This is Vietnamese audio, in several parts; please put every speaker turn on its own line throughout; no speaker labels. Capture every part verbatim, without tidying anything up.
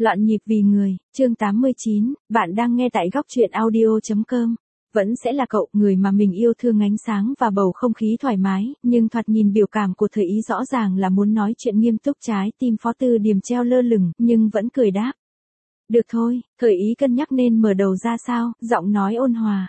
Loạn nhịp vì người, chương tám mươi chín, bạn đang nghe tại góc truyện audio chấm com. Vẫn sẽ là cậu, người mà mình yêu thương ánh sáng và bầu không khí thoải mái, nhưng thoạt nhìn biểu cảm của Thời Ý rõ ràng là muốn nói chuyện nghiêm túc. Trái tim Phó Tư Điềm treo lơ lửng, nhưng vẫn cười đáp. Được thôi, Thời Ý cân nhắc nên mở đầu ra sao, giọng nói ôn hòa.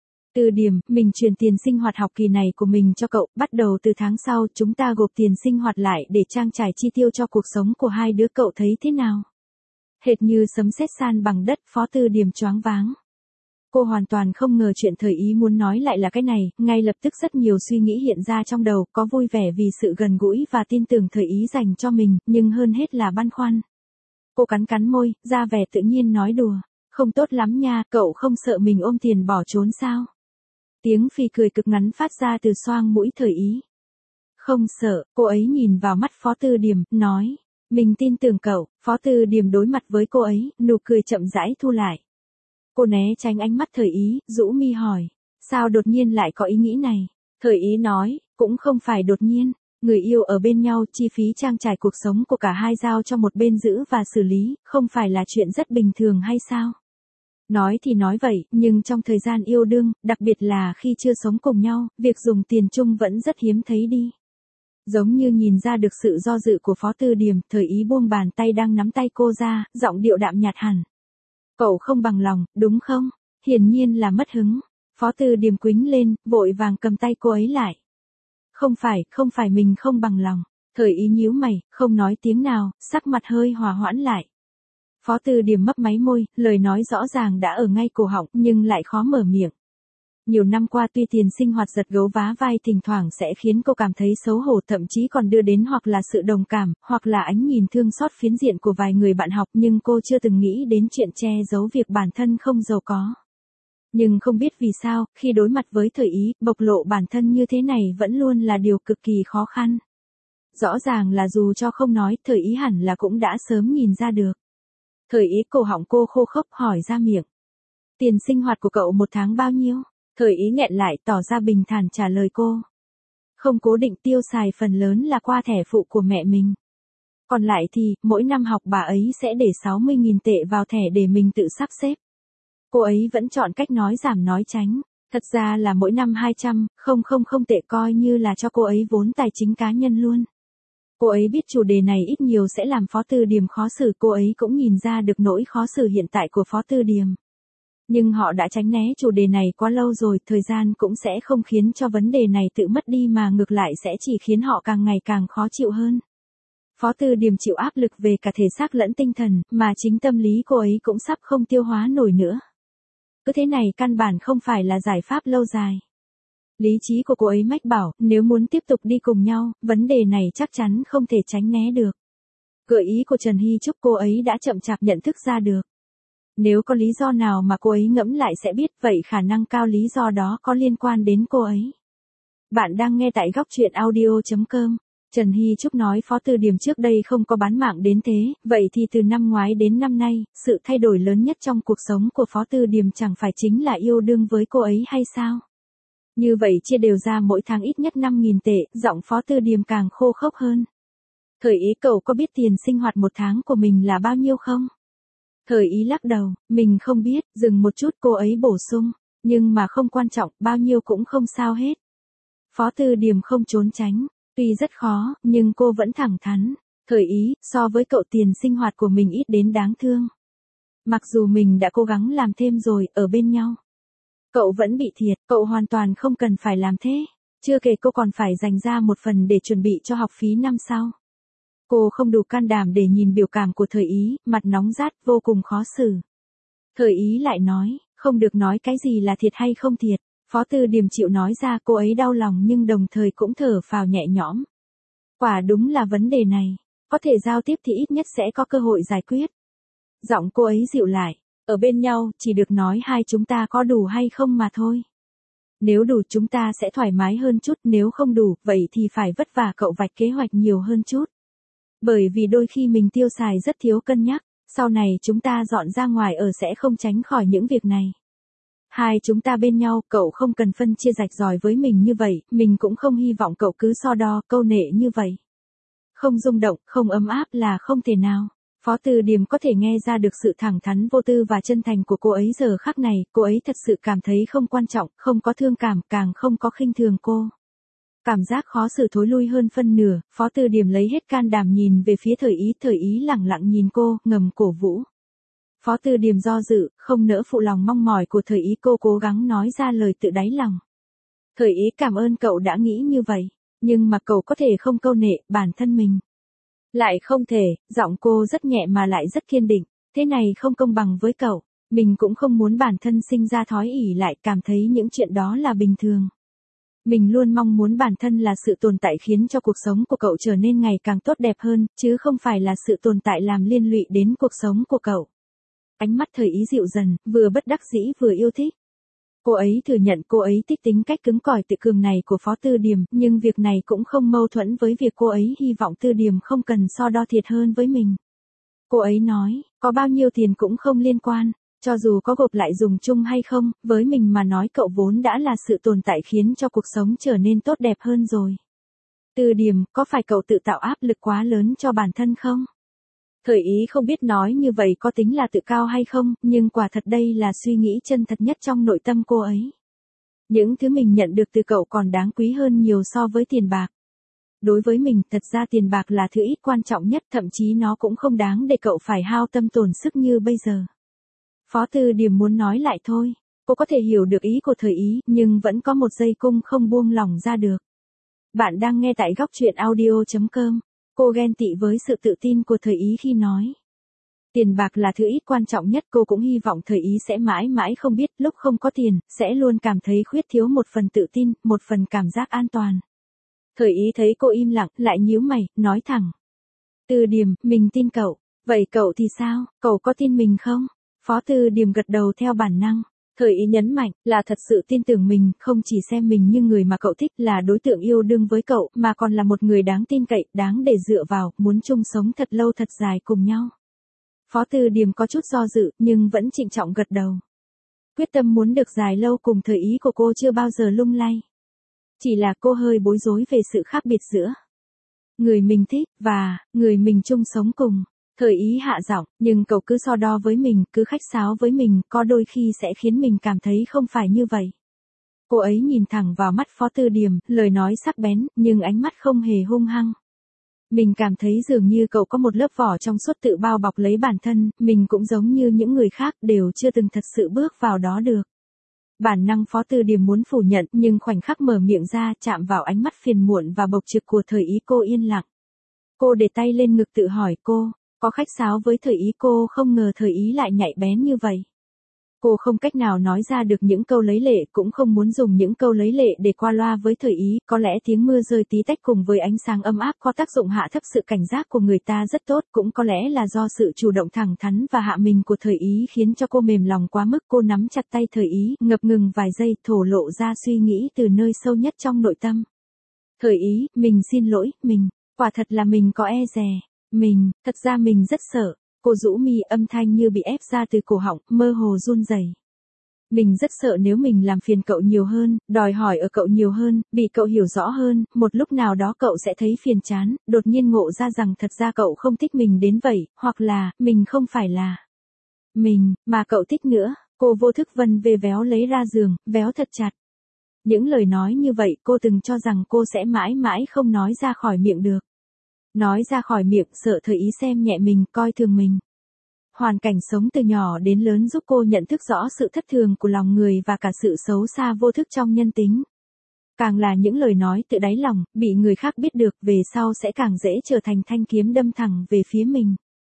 Tư Điềm, mình truyền tiền sinh hoạt học kỳ này của mình cho cậu, bắt đầu từ tháng sau chúng ta gộp tiền sinh hoạt lại để trang trải chi tiêu cho cuộc sống của hai đứa, cậu thấy thế nào? Hệt như sấm sét san bằng đất, Phó Tư Điềm choáng váng. Cô hoàn toàn không ngờ chuyện Thời Ý muốn nói lại là cái này, ngay lập tức rất nhiều suy nghĩ hiện ra trong đầu, có vui vẻ vì sự gần gũi và tin tưởng Thời Ý dành cho mình, nhưng hơn hết là băn khoăn. Cô cắn cắn môi, ra vẻ tự nhiên nói đùa, không tốt lắm nha, cậu không sợ mình ôm tiền bỏ trốn sao? Tiếng phì cười cực ngắn phát ra từ xoang mũi Thời Ý. Không sợ, cô ấy nhìn vào mắt Phó Tư Điềm, nói. Mình tin tưởng cậu. Phó Tư Điềm đối mặt với cô ấy, nụ cười chậm rãi thu lại. Cô né tránh ánh mắt Thời Ý, rũ mi hỏi. Sao đột nhiên lại có ý nghĩ này? Thời Ý nói, cũng không phải đột nhiên. Người yêu ở bên nhau, chi phí trang trải cuộc sống của cả hai giao cho một bên giữ và xử lý, không phải là chuyện rất bình thường hay sao? Nói thì nói vậy, nhưng trong thời gian yêu đương, đặc biệt là khi chưa sống cùng nhau, việc dùng tiền chung vẫn rất hiếm thấy đi. Giống như nhìn ra được sự do dự của Phó Tư Điềm, Thời Ý buông bàn tay đang nắm tay cô ra, giọng điệu đạm nhạt hẳn. Cậu không bằng lòng, đúng không? Hiển nhiên là mất hứng. Phó Tư Điềm quĩnh lên, vội vàng cầm tay cô ấy lại. Không phải, không phải mình không bằng lòng. Thời Ý nhíu mày, không nói tiếng nào, sắc mặt hơi hòa hoãn lại. Phó Tư Điềm mấp máy môi, lời nói rõ ràng đã ở ngay cổ họng, nhưng lại khó mở miệng. Nhiều năm qua tuy tiền sinh hoạt giật gấu vá vai thỉnh thoảng sẽ khiến cô cảm thấy xấu hổ, thậm chí còn đưa đến hoặc là sự đồng cảm, hoặc là ánh nhìn thương xót phiến diện của vài người bạn học, nhưng cô chưa từng nghĩ đến chuyện che giấu việc bản thân không giàu có. Nhưng không biết vì sao, khi đối mặt với Thời Ý, bộc lộ bản thân như thế này vẫn luôn là điều cực kỳ khó khăn. Rõ ràng là dù cho không nói, Thời Ý hẳn là cũng đã sớm nhìn ra được. Thời Ý, cổ họng cô khô khốc hỏi ra miệng. Tiền sinh hoạt của cậu một tháng bao nhiêu? Thời Ý nghẹn lại, tỏ ra bình thản trả lời cô. Không cố định, tiêu xài phần lớn là qua thẻ phụ của mẹ mình. Còn lại thì, mỗi năm học bà ấy sẽ để sáu mươi nghìn tệ vào thẻ để mình tự sắp xếp. Cô ấy vẫn chọn cách nói giảm nói tránh. Thật ra là mỗi năm hai trăm, không không không tệ, coi như là cho cô ấy vốn tài chính cá nhân luôn. Cô ấy biết chủ đề này ít nhiều sẽ làm Phó Tư Điềm khó xử, cô ấy cũng nhìn ra được nỗi khó xử hiện tại của Phó Tư Điềm. Nhưng họ đã tránh né chủ đề này quá lâu rồi, thời gian cũng sẽ không khiến cho vấn đề này tự mất đi mà ngược lại sẽ chỉ khiến họ càng ngày càng khó chịu hơn. Phó Tư Điềm chịu áp lực về cả thể xác lẫn tinh thần, mà chính tâm lý cô ấy cũng sắp không tiêu hóa nổi nữa. Cứ thế này căn bản không phải là giải pháp lâu dài. Lý trí của cô ấy mách bảo, nếu muốn tiếp tục đi cùng nhau, vấn đề này chắc chắn không thể tránh né được. Gợi ý của Trần Hy Trúc cô ấy đã chậm chạp nhận thức ra được. Nếu có lý do nào mà cô ấy ngẫm lại sẽ biết, vậy khả năng cao lý do đó có liên quan đến cô ấy. Bạn đang nghe tại góc truyện audio chấm com. Trần Hy Trúc nói Phó Tư Điềm trước đây không có bán mạng đến thế, vậy thì từ năm ngoái đến năm nay, sự thay đổi lớn nhất trong cuộc sống của Phó Tư Điềm chẳng phải chính là yêu đương với cô ấy hay sao? Như vậy chia đều ra mỗi tháng ít nhất năm nghìn tệ, giọng Phó Tư Điềm càng khô khốc hơn. Thời Ý, cậu có biết tiền sinh hoạt một tháng của mình là bao nhiêu không? Thời Ý lắc đầu, mình không biết, dừng một chút cô ấy bổ sung, nhưng mà không quan trọng, bao nhiêu cũng không sao hết. Phó Tư Điềm không trốn tránh, tuy rất khó, nhưng cô vẫn thẳng thắn. Thời Ý, so với cậu tiền sinh hoạt của mình ít đến đáng thương. Mặc dù mình đã cố gắng làm thêm rồi, ở bên nhau. Cậu vẫn bị thiệt, cậu hoàn toàn không cần phải làm thế. Chưa kể cô còn phải dành ra một phần để chuẩn bị cho học phí năm sau. Cô không đủ can đảm để nhìn biểu cảm của Thời Ý, mặt nóng rát, vô cùng khó xử. Thời Ý lại nói, không được nói cái gì là thiệt hay không thiệt. Phó Tư Điềm chịu nói ra, cô ấy đau lòng nhưng đồng thời cũng thở phào nhẹ nhõm. Quả đúng là vấn đề này, có thể giao tiếp thì ít nhất sẽ có cơ hội giải quyết. Giọng cô ấy dịu lại, ở bên nhau, chỉ được nói hai chúng ta có đủ hay không mà thôi. Nếu đủ chúng ta sẽ thoải mái hơn chút, nếu không đủ, vậy thì phải vất vả cậu vạch kế hoạch nhiều hơn chút. Bởi vì đôi khi mình tiêu xài rất thiếu cân nhắc, sau này chúng ta dọn ra ngoài ở sẽ không tránh khỏi những việc này. Hai chúng ta bên nhau, cậu không cần phân chia rạch ròi với mình như vậy, mình cũng không hy vọng cậu cứ so đo, câu nệ như vậy. Không rung động, không ấm áp là không thể nào. Phó Từ Điềm có thể nghe ra được sự thẳng thắn vô tư và chân thành của cô ấy giờ khắc này, cô ấy thật sự cảm thấy không quan trọng, không có thương cảm, càng không có khinh thường cô. Cảm giác khó xử thối lui hơn phân nửa, Phó Từ Điềm lấy hết can đảm nhìn về phía Thời Ý, Thời Ý lẳng lặng nhìn cô, ngầm cổ vũ. Phó Từ Điềm do dự, không nỡ phụ lòng mong mỏi của Thời Ý, cô cố gắng nói ra lời tự đáy lòng. Thời Ý cảm ơn cậu đã nghĩ như vậy, nhưng mà cậu có thể không câu nệ bản thân mình. Lại không thể, giọng cô rất nhẹ mà lại rất kiên định, thế này không công bằng với cậu, mình cũng không muốn bản thân sinh ra thói ỷ lại, cảm thấy những chuyện đó là bình thường. Mình luôn mong muốn bản thân là sự tồn tại khiến cho cuộc sống của cậu trở nên ngày càng tốt đẹp hơn, chứ không phải là sự tồn tại làm liên lụy đến cuộc sống của cậu. Ánh mắt Thời Ý dịu dần, vừa bất đắc dĩ vừa yêu thích. Cô ấy thừa nhận cô ấy thích tính cách cứng cỏi tự cường này của Phó Từ Điềm, nhưng việc này cũng không mâu thuẫn với việc cô ấy hy vọng Từ Điềm không cần so đo thiệt hơn với mình. Cô ấy nói, có bao nhiêu tiền cũng không liên quan, cho dù có gộp lại dùng chung hay không, với mình mà nói cậu vốn đã là sự tồn tại khiến cho cuộc sống trở nên tốt đẹp hơn rồi. Từ Điềm, có phải cậu tự tạo áp lực quá lớn cho bản thân không? Thời Ý không biết nói như vậy có tính là tự cao hay không, nhưng quả thật đây là suy nghĩ chân thật nhất trong nội tâm cô ấy. Những thứ mình nhận được từ cậu còn đáng quý hơn nhiều so với tiền bạc. Đối với mình, thật ra tiền bạc là thứ ít quan trọng nhất, thậm chí nó cũng không đáng để cậu phải hao tâm tổn sức như bây giờ. Phó Từ Điềm muốn nói lại thôi, cô có thể hiểu được ý của Thời Ý, nhưng vẫn có một giây cung không buông lỏng ra được. Bạn đang nghe tại góc truyện audio chấm com. Cô ghen tị với sự tự tin của Thời Ý khi nói. Tiền bạc là thứ ít quan trọng nhất, cô cũng hy vọng Thời Ý sẽ mãi mãi không biết lúc không có tiền, sẽ luôn cảm thấy khuyết thiếu một phần tự tin, một phần cảm giác an toàn. Thời Ý thấy cô im lặng, lại nhíu mày, nói thẳng. Từ Điềm, mình tin cậu, vậy cậu thì sao, cậu có tin mình không? Phó Từ Điềm gật đầu theo bản năng. Thời Ý nhấn mạnh, là thật sự tin tưởng mình, không chỉ xem mình như người mà cậu thích, là đối tượng yêu đương với cậu, mà còn là một người đáng tin cậy, đáng để dựa vào, muốn chung sống thật lâu thật dài cùng nhau. Phó Từ Điềm có chút do dự, nhưng vẫn trịnh trọng gật đầu. Quyết tâm muốn được dài lâu cùng Thời Ý của cô chưa bao giờ lung lay. Chỉ là cô hơi bối rối về sự khác biệt giữa người mình thích, và người mình chung sống cùng. Thời Ý hạ giọng, nhưng cậu cứ so đo với mình, cứ khách sáo với mình, có đôi khi sẽ khiến mình cảm thấy không phải như vậy. Cô ấy nhìn thẳng vào mắt Phó Từ Điềm, lời nói sắc bén, nhưng ánh mắt không hề hung hăng. Mình cảm thấy dường như cậu có một lớp vỏ trong suốt tự bao bọc lấy bản thân, mình cũng giống như những người khác đều chưa từng thật sự bước vào đó được. Bản năng Phó Từ Điềm muốn phủ nhận, nhưng khoảnh khắc mở miệng ra, chạm vào ánh mắt phiền muộn và bộc trực của Thời Ý, cô yên lặng. Cô để tay lên ngực tự hỏi cô, có khách sáo với Thời Ý, cô không ngờ Thời Ý lại nhạy bén như vậy. Cô không cách nào nói ra được những câu lấy lệ, cũng không muốn dùng những câu lấy lệ để qua loa với Thời Ý, có lẽ tiếng mưa rơi tí tách cùng với ánh sáng ấm áp có tác dụng hạ thấp sự cảnh giác của người ta rất tốt, cũng có lẽ là do sự chủ động thẳng thắn và hạ mình của Thời Ý khiến cho cô mềm lòng quá mức. Cô nắm chặt tay Thời Ý, ngập ngừng vài giây, thổ lộ ra suy nghĩ từ nơi sâu nhất trong nội tâm. Thời Ý, mình xin lỗi, mình, quả thật là mình có e dè, mình, thật ra mình rất sợ. Cô rũ mi, âm thanh như bị ép ra từ cổ họng, mơ hồ run rẩy. Mình rất sợ nếu mình làm phiền cậu nhiều hơn, đòi hỏi ở cậu nhiều hơn, bị cậu hiểu rõ hơn, một lúc nào đó cậu sẽ thấy phiền chán, đột nhiên ngộ ra rằng thật ra cậu không thích mình đến vậy, hoặc là, mình không phải là mình, mà cậu thích nữa. Cô vô thức vân về véo lấy ra giường, véo thật chặt. Những lời nói như vậy cô từng cho rằng cô sẽ mãi mãi không nói ra khỏi miệng được. Nói ra khỏi miệng, sợ Thời Ý xem nhẹ mình, coi thường mình. Hoàn cảnh sống từ nhỏ đến lớn giúp cô nhận thức rõ sự thất thường của lòng người và cả sự xấu xa vô thức trong nhân tính. Càng là những lời nói tự đáy lòng, bị người khác biết được, về sau sẽ càng dễ trở thành thanh kiếm đâm thẳng về phía mình.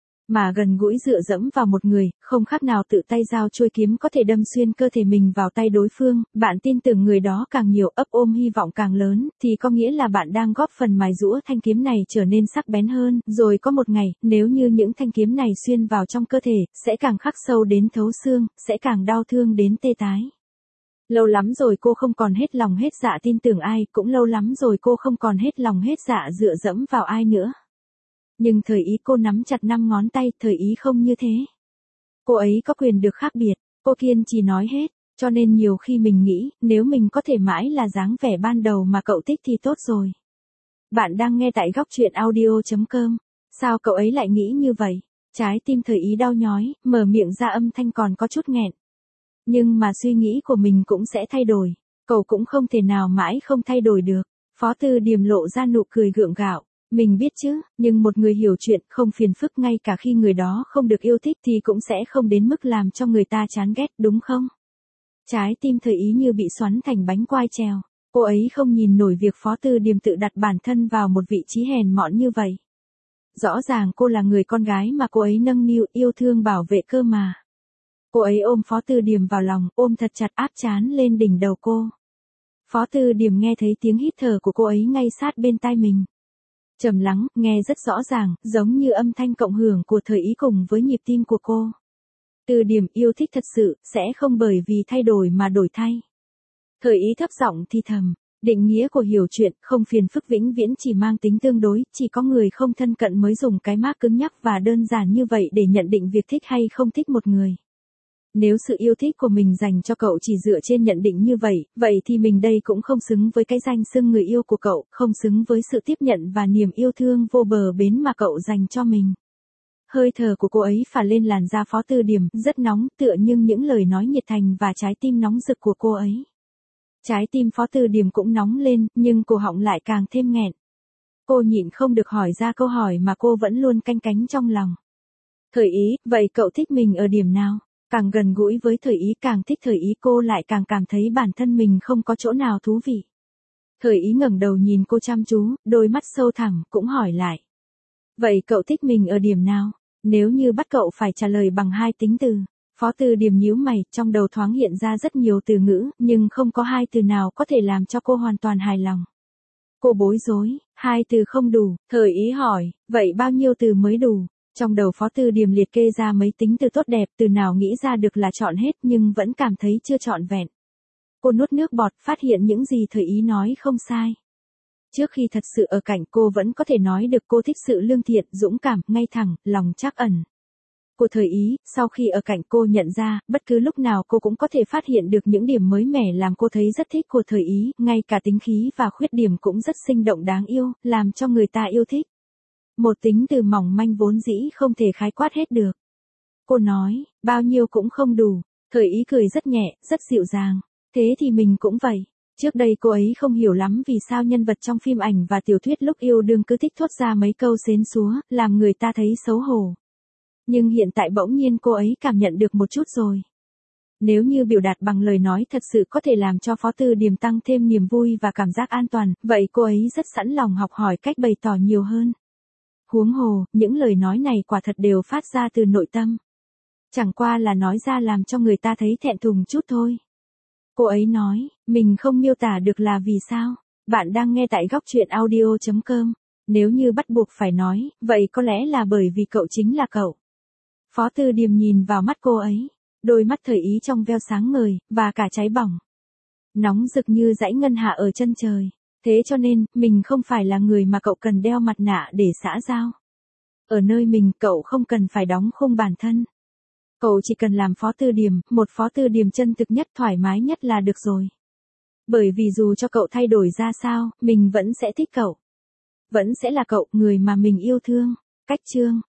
Mà gần gũi dựa dẫm vào một người, không khác nào tự tay dao chuôi kiếm có thể đâm xuyên cơ thể mình vào tay đối phương, bạn tin tưởng người đó càng nhiều, ấp ôm hy vọng càng lớn, thì có nghĩa là bạn đang góp phần mài giũa thanh kiếm này trở nên sắc bén hơn, rồi có một ngày, nếu như những thanh kiếm này xuyên vào trong cơ thể, sẽ càng khắc sâu đến thấu xương, sẽ càng đau thương đến tê tái. Lâu lắm rồi cô không còn hết lòng hết dạ tin tưởng ai, cũng lâu lắm rồi cô không còn hết lòng hết dạ dựa dẫm vào ai nữa. Nhưng Thời Ý, cô nắm chặt năm ngón tay, Thời Ý không như thế. Cô ấy có quyền được khác biệt, cô kiên trì nói hết, cho nên nhiều khi mình nghĩ, nếu mình có thể mãi là dáng vẻ ban đầu mà cậu thích thì tốt rồi. Bạn đang nghe tại góc truyện audio chấm com. Sao cậu ấy lại nghĩ như vậy? Trái tim Thời Ý đau nhói, mở miệng ra âm thanh còn có chút nghẹn. Nhưng mà suy nghĩ của mình cũng sẽ thay đổi. Cậu cũng không thể nào mãi không thay đổi được. Phó Tư Điềm lộ ra nụ cười gượng gạo. Mình biết chứ, nhưng một người hiểu chuyện không phiền phức ngay cả khi người đó không được yêu thích thì cũng sẽ không đến mức làm cho người ta chán ghét, đúng không? Trái tim Thời Ý như bị xoắn thành bánh quai treo. Cô ấy không nhìn nổi việc Phó Tư Điềm tự đặt bản thân vào một vị trí hèn mọn như vậy. Rõ ràng cô là người con gái mà cô ấy nâng niu yêu thương bảo vệ cơ mà. Cô ấy ôm Phó Tư Điềm vào lòng, ôm thật chặt áp trán lên đỉnh đầu cô. Phó Tư Điềm nghe thấy tiếng hít thở của cô ấy ngay sát bên tai mình. Trầm lắng, nghe rất rõ ràng, giống như âm thanh cộng hưởng của Thời Ý cùng với nhịp tim của cô. Tư Điềm yêu thích thật sự, sẽ không bởi vì thay đổi mà đổi thay. Thời Ý thấp giọng thì thầm, định nghĩa của hiểu chuyện, không phiền phức vĩnh viễn chỉ mang tính tương đối, chỉ có người không thân cận mới dùng cái mác cứng nhắc và đơn giản như vậy để nhận định việc thích hay không thích một người. Nếu sự yêu thích của mình dành cho cậu chỉ dựa trên nhận định như vậy, vậy thì mình đây cũng không xứng với cái danh xưng người yêu của cậu, không xứng với sự tiếp nhận và niềm yêu thương vô bờ bến mà cậu dành cho mình. Hơi thở của cô ấy phả lên làn da Phó Tư Điềm, rất nóng, tựa như những lời nói nhiệt thành và trái tim nóng rực của cô ấy. Trái tim Phó Tư Điềm cũng nóng lên, nhưng cổ họng lại càng thêm nghẹn. Cô nhịn không được hỏi ra câu hỏi mà cô vẫn luôn canh cánh trong lòng. Thời Ý, vậy cậu thích mình ở điểm nào? Càng gần gũi với Thời Ý, càng thích Thời Ý, cô lại càng cảm thấy bản thân mình không có chỗ nào thú vị. Thời Ý ngẩng đầu nhìn cô chăm chú, đôi mắt sâu thẳm, cũng hỏi lại. Vậy cậu thích mình ở điểm nào? Nếu như bắt cậu phải trả lời bằng hai tính từ. Phó Tư Điềm nhíu mày, trong đầu thoáng hiện ra rất nhiều từ ngữ, nhưng không có hai từ nào có thể làm cho cô hoàn toàn hài lòng. Cô bối rối, hai từ không đủ, Thời Ý hỏi, vậy bao nhiêu từ mới đủ? Trong đầu Phó Tư Điềm liệt kê ra mấy tính từ tốt đẹp, từ nào nghĩ ra được là chọn hết nhưng vẫn cảm thấy chưa trọn vẹn. Cô nuốt nước bọt, phát hiện những gì Thời Ý nói không sai. Trước khi thật sự ở cạnh cô vẫn có thể nói được cô thích sự lương thiện, dũng cảm, ngay thẳng, lòng trắc ẩn. Của Thời Ý, sau khi ở cạnh cô nhận ra, bất cứ lúc nào cô cũng có thể phát hiện được những điểm mới mẻ làm cô thấy rất thích của Thời Ý, ngay cả tính khí và khuyết điểm cũng rất sinh động đáng yêu, làm cho người ta yêu thích. Một tính từ mỏng manh vốn dĩ không thể khái quát hết được. Cô nói, bao nhiêu cũng không đủ. Thời Ý cười rất nhẹ, rất dịu dàng. Thế thì mình cũng vậy. Trước đây cô ấy không hiểu lắm vì sao nhân vật trong phim ảnh và tiểu thuyết lúc yêu đương cứ thích thốt ra mấy câu xến xúa, làm người ta thấy xấu hổ. Nhưng hiện tại bỗng nhiên cô ấy cảm nhận được một chút rồi. Nếu như biểu đạt bằng lời nói thật sự có thể làm cho Phó Tư Điềm tăng thêm niềm vui và cảm giác an toàn, vậy cô ấy rất sẵn lòng học hỏi cách bày tỏ nhiều hơn. Huống hồ, những lời nói này quả thật đều phát ra từ nội tâm. Chẳng qua là nói ra làm cho người ta thấy thẹn thùng chút thôi. Cô ấy nói, mình không miêu tả được là vì sao. Bạn đang nghe tại góc truyện audio chấm com. Nếu như bắt buộc phải nói, vậy có lẽ là bởi vì cậu chính là cậu. Phó Tư Điềm nhìn vào mắt cô ấy. Đôi mắt Thời Ý trong veo sáng ngời, và cả cháy bỏng. Nóng rực như dãy ngân hạ ở chân trời. Thế cho nên, mình không phải là người mà cậu cần đeo mặt nạ để xã giao. Ở nơi mình, cậu không cần phải đóng khung bản thân. Cậu chỉ cần làm Phó Tư Điềm, một Phó Tư Điềm chân thực nhất, thoải mái nhất là được rồi. Bởi vì dù cho cậu thay đổi ra sao, mình vẫn sẽ thích cậu. Vẫn sẽ là cậu, người mà mình yêu thương. Cách chương